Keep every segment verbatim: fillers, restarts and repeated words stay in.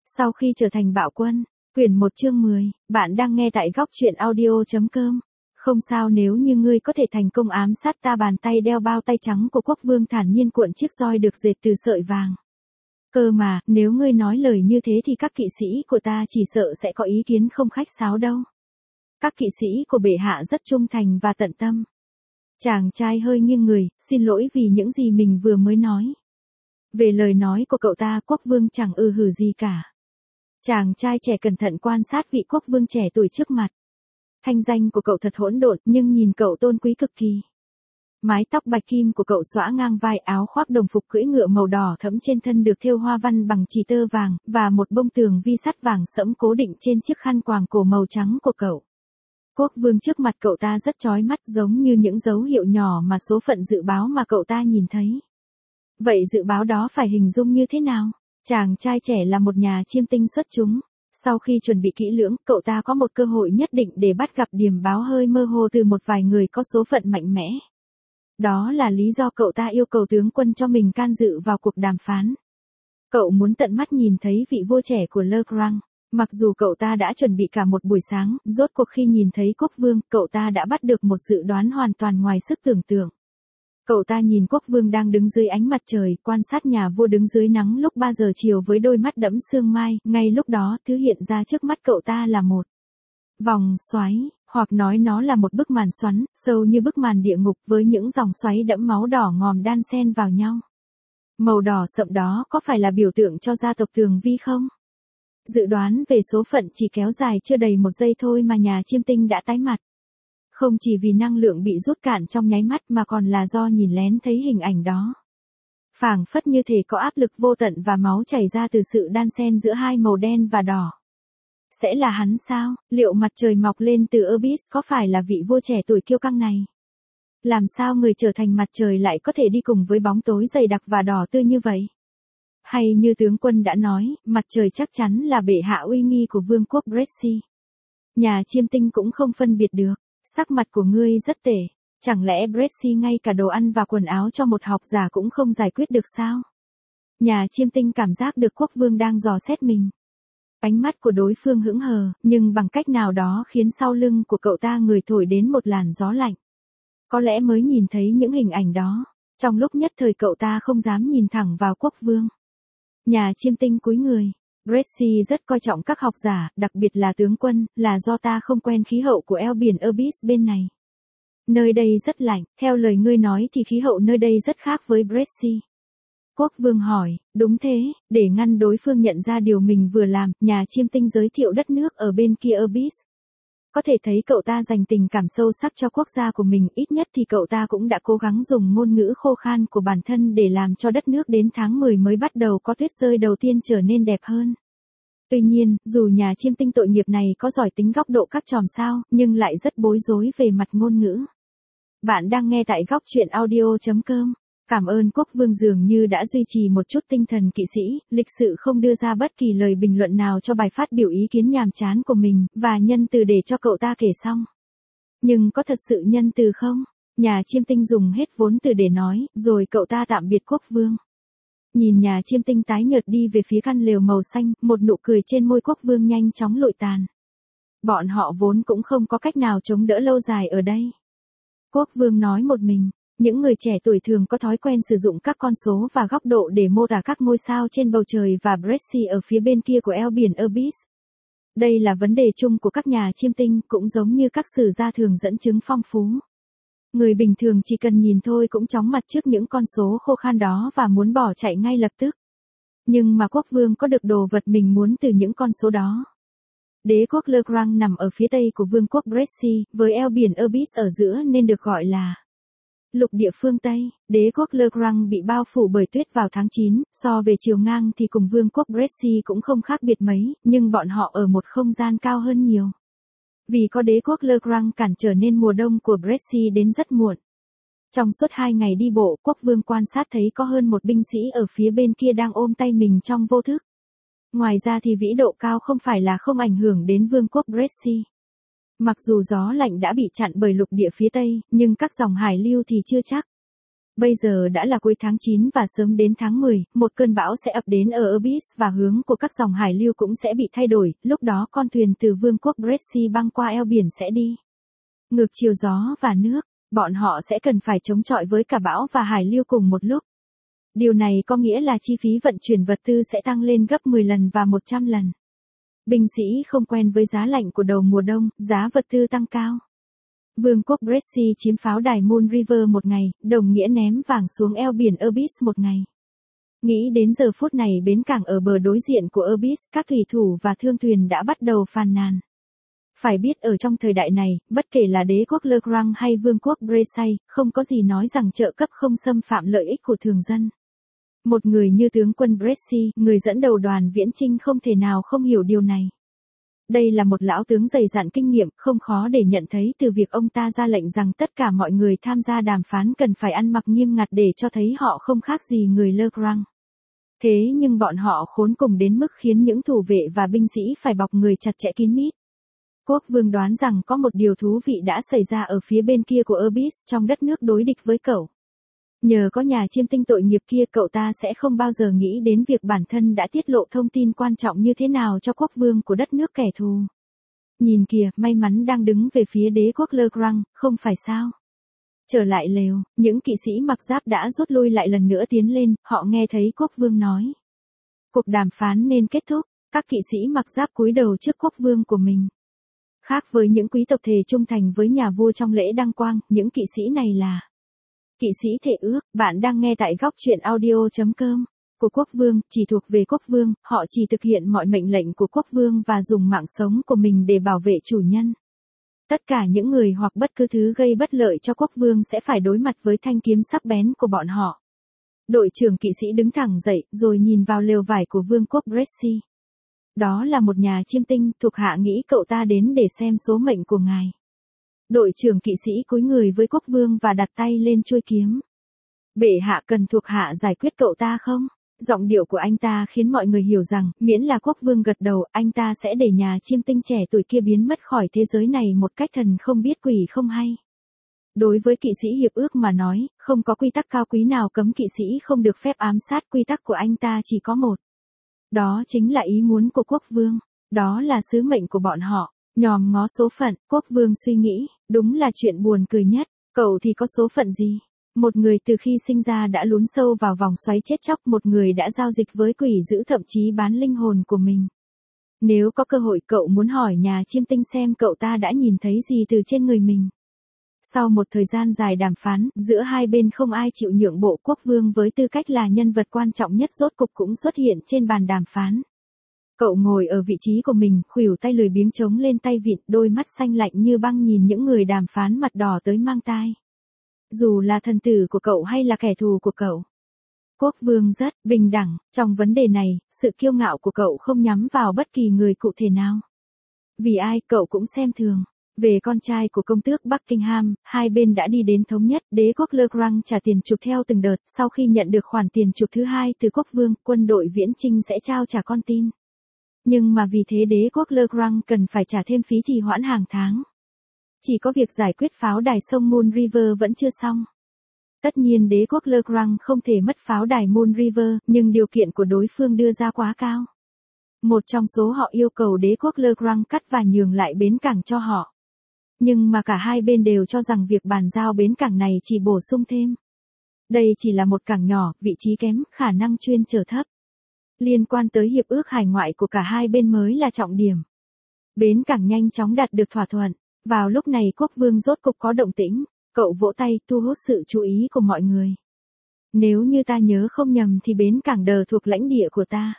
Sau khi trở thành bạo quân, quyển một chương mười, bạn đang nghe tại góc truyện audio.com. Không sao nếu như ngươi có thể thành công ám sát ta. Bàn tay đeo bao tay trắng của quốc vương thản nhiên cuộn chiếc roi được dệt từ sợi vàng. Cơ mà, nếu ngươi nói lời như thế thì các kỵ sĩ của ta chỉ sợ sẽ có ý kiến không khách sáo đâu. Các kỵ sĩ của bệ hạ rất trung thành và tận tâm. Chàng trai hơi nghiêng người, xin lỗi vì những gì mình vừa mới nói. Về lời nói của cậu ta, quốc vương chẳng ư hử gì cả. Chàng trai trẻ cẩn thận quan sát vị quốc vương trẻ tuổi trước mặt. Thanh danh của cậu thật hỗn độn, nhưng nhìn cậu tôn quý cực kỳ. Mái tóc bạch kim của cậu xõa ngang vai, áo khoác đồng phục cưỡi ngựa màu đỏ thẫm trên thân được thêu hoa văn bằng chỉ tơ vàng, và một bông tường vi sắt vàng sẫm cố định trên chiếc khăn quàng cổ màu trắng của cậu. Quốc vương trước mặt cậu ta rất chói mắt, giống như những dấu hiệu nhỏ mà số phận dự báo mà cậu ta nhìn thấy. Vậy dự báo đó phải hình dung như thế nào? Chàng trai trẻ là một nhà chiêm tinh xuất chúng. Sau khi chuẩn bị kỹ lưỡng, cậu ta có một cơ hội nhất định để bắt gặp điềm báo hơi mơ hồ từ một vài người có số phận mạnh mẽ. Đó là lý do cậu ta yêu cầu tướng quân cho mình can dự vào cuộc đàm phán. Cậu muốn tận mắt nhìn thấy vị vua trẻ của Le Grand. Mặc dù cậu ta đã chuẩn bị cả một buổi sáng, rốt cuộc khi nhìn thấy quốc vương, cậu ta đã bắt được một dự đoán hoàn toàn ngoài sức tưởng tượng. Cậu ta nhìn quốc vương đang đứng dưới ánh mặt trời, quan sát nhà vua đứng dưới nắng lúc ba giờ chiều với đôi mắt đẫm sương mai, ngay lúc đó thứ hiện ra trước mắt cậu ta là một vòng xoáy, hoặc nói nó là một bức màn xoắn, sâu như bức màn địa ngục với những dòng xoáy đẫm máu đỏ ngòm đan xen vào nhau. Màu đỏ sậm đó có phải là biểu tượng cho gia tộc Tường Vi không? Dự đoán về số phận chỉ kéo dài chưa đầy một giây thôi mà nhà chiêm tinh đã tái mặt. Không chỉ vì năng lượng bị rút cạn trong nháy mắt mà còn là do nhìn lén thấy hình ảnh đó. Phảng phất như thể có áp lực vô tận và máu chảy ra từ sự đan xen giữa hai màu đen và đỏ. Sẽ là hắn sao? Liệu mặt trời mọc lên từ Abyss có phải là vị vua trẻ tuổi kiêu căng này? Làm sao người trở thành mặt trời lại có thể đi cùng với bóng tối dày đặc và đỏ tươi như vậy? Hay như tướng quân đã nói, mặt trời chắc chắn là bệ hạ uy nghi của vương quốc Bressy. Nhà chiêm tinh cũng không phân biệt được. Sắc mặt của ngươi rất tệ, chẳng lẽ Bressy ngay cả đồ ăn và quần áo cho một học giả cũng không giải quyết được sao? Nhà chiêm tinh cảm giác được quốc vương đang dò xét mình. Ánh mắt của đối phương hững hờ, nhưng bằng cách nào đó khiến sau lưng của cậu ta người thổi đến một làn gió lạnh. Có lẽ mới nhìn thấy những hình ảnh đó, trong lúc nhất thời cậu ta không dám nhìn thẳng vào quốc vương. Nhà chiêm tinh cúi người. Bressy rất coi trọng các học giả, đặc biệt là tướng quân, là do ta không quen khí hậu của eo biển Abyss bên này. Nơi đây rất lạnh, theo lời ngươi nói thì khí hậu nơi đây rất khác với Bressy. Quốc vương hỏi, đúng thế, để ngăn đối phương nhận ra điều mình vừa làm, nhà chiêm tinh giới thiệu đất nước ở bên kia Abyss. Có thể thấy cậu ta dành tình cảm sâu sắc cho quốc gia của mình, ít nhất thì cậu ta cũng đã cố gắng dùng ngôn ngữ khô khan của bản thân để làm cho đất nước đến tháng mười mới bắt đầu có tuyết rơi đầu tiên trở nên đẹp hơn. Tuy nhiên, dù nhà chiêm tinh tội nghiệp này có giỏi tính góc độ các chòm sao, nhưng lại rất bối rối về mặt ngôn ngữ. Bạn đang nghe tại góc truyện audio.com. Cảm ơn quốc vương dường như đã duy trì một chút tinh thần kỵ sĩ, lịch sự không đưa ra bất kỳ lời bình luận nào cho bài phát biểu ý kiến nhàm chán của mình, và nhân từ để cho cậu ta kể xong. Nhưng có thật sự nhân từ không? Nhà chiêm tinh dùng hết vốn từ để nói, rồi cậu ta tạm biệt quốc vương. Nhìn nhà chiêm tinh tái nhợt đi về phía căn lều màu xanh, một nụ cười trên môi quốc vương nhanh chóng lụi tàn. Bọn họ vốn cũng không có cách nào chống đỡ lâu dài ở đây. Quốc vương nói một mình. Những người trẻ tuổi thường có thói quen sử dụng các con số và góc độ để mô tả các ngôi sao trên bầu trời và Bressy ở phía bên kia của eo biển Abyss. Đây là vấn đề chung của các nhà chiêm tinh, cũng giống như các sử gia thường dẫn chứng phong phú. Người bình thường chỉ cần nhìn thôi cũng chóng mặt trước những con số khô khan đó và muốn bỏ chạy ngay lập tức. Nhưng mà quốc vương có được đồ vật mình muốn từ những con số đó. Đế quốc Le Grand nằm ở phía tây của vương quốc Bressy, với eo biển Abyss ở giữa nên được gọi là lục địa phương Tây. Đế quốc Le Grand bị bao phủ bởi tuyết vào tháng chín, so về chiều ngang thì cùng vương quốc Bressy cũng không khác biệt mấy, nhưng bọn họ ở một không gian cao hơn nhiều. Vì có đế quốc Le Grand cản trở nên mùa đông của Bressy đến rất muộn. Trong suốt hai ngày đi bộ, quốc vương quan sát thấy có hơn một binh sĩ ở phía bên kia đang ôm tay mình trong vô thức. Ngoài ra thì vĩ độ cao không phải là không ảnh hưởng đến vương quốc Bressy. Mặc dù gió lạnh đã bị chặn bởi lục địa phía Tây, nhưng các dòng hải lưu thì chưa chắc. Bây giờ đã là cuối tháng chín và sớm đến tháng mười, một cơn bão sẽ ập đến ở Abyss và hướng của các dòng hải lưu cũng sẽ bị thay đổi, lúc đó con thuyền từ vương quốc Bresci băng qua eo biển sẽ đi ngược chiều gió và nước, bọn họ sẽ cần phải chống chọi với cả bão và hải lưu cùng một lúc. Điều này có nghĩa là chi phí vận chuyển vật tư sẽ tăng lên gấp mười lần và một trăm lần. Binh sĩ không quen với giá lạnh của đầu mùa đông, giá vật tư tăng cao. Vương quốc Bresci chiếm pháo đài Moon River một ngày, đồng nghĩa ném vàng xuống eo biển Abyss một ngày. Nghĩ đến giờ phút này bến cảng ở bờ đối diện của Abyss, các thủy thủ và thương thuyền đã bắt đầu phàn nàn. Phải biết ở trong thời đại này, bất kể là đế quốc Le Grand hay vương quốc Bresci, không có gì nói rằng trợ cấp không xâm phạm lợi ích của thường dân. Một người như tướng quân Bresci, người dẫn đầu đoàn viễn chinh không thể nào không hiểu điều này. Đây là một lão tướng dày dặn kinh nghiệm, không khó để nhận thấy từ việc ông ta ra lệnh rằng tất cả mọi người tham gia đàm phán cần phải ăn mặc nghiêm ngặt để cho thấy họ không khác gì người Le Grand. Thế nhưng bọn họ khốn cùng đến mức khiến những thủ vệ và binh sĩ phải bọc người chặt chẽ kín mít. Quốc vương đoán rằng có một điều thú vị đã xảy ra ở phía bên kia của Abyss, trong đất nước đối địch với cậu. Nhờ có nhà chiêm tinh tội nghiệp kia, cậu ta sẽ không bao giờ nghĩ đến việc bản thân đã tiết lộ thông tin quan trọng như thế nào cho quốc vương của đất nước kẻ thù. Nhìn kìa, may mắn đang đứng về phía đế quốc Le Grand, không phải sao? Trở lại lều, những kỵ sĩ mặc giáp đã rút lui lại lần nữa tiến lên, họ nghe thấy quốc vương nói. Cuộc đàm phán nên kết thúc, các kỵ sĩ mặc giáp cúi đầu trước quốc vương của mình. Khác với những quý tộc thề trung thành với nhà vua trong lễ đăng quang, những kỵ sĩ này là kỵ sĩ thệ ước. Bạn đang nghe tại góc truyện audio chấm com. Của quốc vương, chỉ thuộc về quốc vương, họ chỉ thực hiện mọi mệnh lệnh của quốc vương và dùng mạng sống của mình để bảo vệ chủ nhân. Tất cả những người hoặc bất cứ thứ gây bất lợi cho quốc vương sẽ phải đối mặt với thanh kiếm sắc bén của bọn họ. Đội trưởng kỵ sĩ đứng thẳng dậy, rồi nhìn vào lều vải của vương quốc Bresci. Đó là một nhà chiêm tinh, thuộc hạ nghĩ cậu ta đến để xem số mệnh của ngài. Đội trưởng kỵ sĩ cúi người với quốc vương và đặt tay lên chuôi kiếm. Bệ hạ cần thuộc hạ giải quyết cậu ta không? Giọng điệu của anh ta khiến mọi người hiểu rằng, miễn là quốc vương gật đầu, anh ta sẽ để nhà chiêm tinh trẻ tuổi kia biến mất khỏi thế giới này một cách thần không biết quỷ không hay. Đối với kỵ sĩ hiệp ước mà nói, không có quy tắc cao quý nào cấm kỵ sĩ không được phép ám sát, quy tắc của anh ta chỉ có một. Đó chính là ý muốn của quốc vương. Đó là sứ mệnh của bọn họ. Nhòm ngó số phận, quốc vương suy nghĩ, đúng là chuyện buồn cười nhất. Cậu thì có số phận gì? Một người từ khi sinh ra đã lún sâu vào vòng xoáy chết chóc, một người đã giao dịch với quỷ dữ, thậm chí bán linh hồn của mình. Nếu có cơ hội, cậu muốn hỏi nhà chiêm tinh xem cậu ta đã nhìn thấy gì từ trên người mình. Sau một thời gian dài đàm phán, giữa hai bên không ai chịu nhượng bộ, quốc vương với tư cách là nhân vật quan trọng nhất rốt cục cũng xuất hiện trên bàn đàm phán. Cậu ngồi ở vị trí của mình, khuỷu tay lười biếng chống lên tay vịn, đôi mắt xanh lạnh như băng nhìn những người đàm phán mặt đỏ tới mang tai. Dù là thần tử của cậu hay là kẻ thù của cậu. Quốc vương rất bình đẳng, trong vấn đề này, sự kiêu ngạo của cậu không nhắm vào bất kỳ người cụ thể nào. Vì ai, cậu cũng xem thường. Về con trai của công tước Buckingham, hai bên đã đi đến thống nhất, đế quốc Le Grand trả tiền chuộc theo từng đợt, sau khi nhận được khoản tiền chuộc thứ hai từ quốc vương, quân đội viễn chinh sẽ trao trả con tin. Nhưng mà vì thế đế quốc Le Grand cần phải trả thêm phí trì hoãn hàng tháng. Chỉ có việc giải quyết pháo đài sông Moon River vẫn chưa xong. Tất nhiên đế quốc Le Grand không thể mất pháo đài Moon River, nhưng điều kiện của đối phương đưa ra quá cao. Một trong số họ yêu cầu đế quốc Le Grand cắt và nhường lại bến cảng cho họ. Nhưng mà cả hai bên đều cho rằng việc bàn giao bến cảng này chỉ bổ sung thêm. Đây chỉ là một cảng nhỏ, vị trí kém, khả năng chuyên chở thấp. Liên quan tới hiệp ước hải ngoại của cả hai bên mới là trọng điểm. Bến cảng nhanh chóng đạt được thỏa thuận. Vào lúc này quốc vương rốt cục có động tĩnh, cậu vỗ tay thu hút sự chú ý của mọi người. Nếu như ta nhớ không nhầm thì bến cảng đờ thuộc lãnh địa của ta.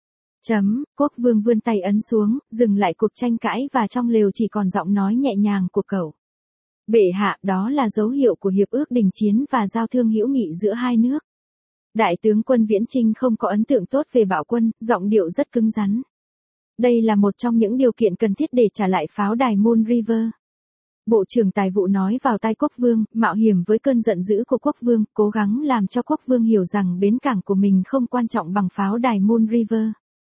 Chấm, quốc vương vươn tay ấn xuống, dừng lại cuộc tranh cãi và trong lều chỉ còn giọng nói nhẹ nhàng của cậu. Bệ hạ, đó là dấu hiệu của hiệp ước đình chiến và giao thương hữu nghị giữa hai nước. Đại tướng quân Viễn Chinh không có ấn tượng tốt về bạo quân, giọng điệu rất cứng rắn. Đây là một trong những điều kiện cần thiết để trả lại pháo đài Moon River. Bộ trưởng Tài vụ nói vào tai quốc vương, mạo hiểm với cơn giận dữ của quốc vương, cố gắng làm cho quốc vương hiểu rằng bến cảng của mình không quan trọng bằng pháo đài Moon River.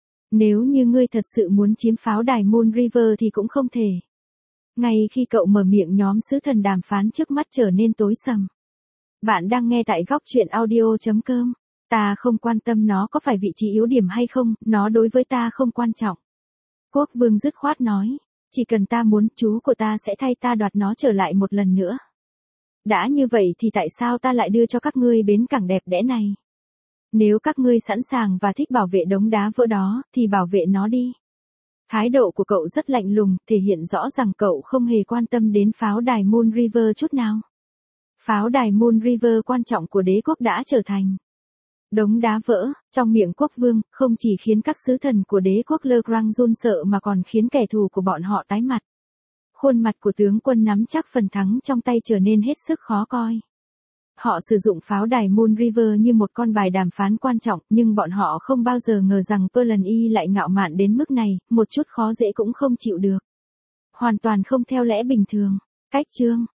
Nếu như ngươi thật sự muốn chiếm pháo đài Moon River thì cũng không thể. Ngay khi cậu mở miệng, nhóm sứ thần đàm phán trước mắt trở nên tối sầm. Bạn đang nghe tại góc chuyện audio chấm com. Ta không quan tâm nó có phải vị trí yếu điểm hay không, nó đối với ta không quan trọng. Quốc vương dứt khoát nói, chỉ cần ta muốn, chú của ta sẽ thay ta đoạt nó trở lại một lần nữa. Đã như vậy thì tại sao ta lại đưa cho các ngươi bến cảng đẹp đẽ này? Nếu các ngươi sẵn sàng và thích bảo vệ đống đá vỡ đó, thì bảo vệ nó đi. Thái độ của cậu rất lạnh lùng, thể hiện rõ rằng cậu không hề quan tâm đến pháo đài Moon River chút nào. Pháo đài Moon River quan trọng của đế quốc đã trở thành đống đá vỡ, trong miệng quốc vương, không chỉ khiến các sứ thần của đế quốc Le Grand run sợ mà còn khiến kẻ thù của bọn họ tái mặt. Khuôn mặt của tướng quân nắm chắc phần thắng trong tay trở nên hết sức khó coi. Họ sử dụng pháo đài Moon River như một con bài đàm phán quan trọng, nhưng bọn họ không bao giờ ngờ rằng Perlan Y lại ngạo mạn đến mức này, một chút khó dễ cũng không chịu được. Hoàn toàn không theo lẽ bình thường. Cách chương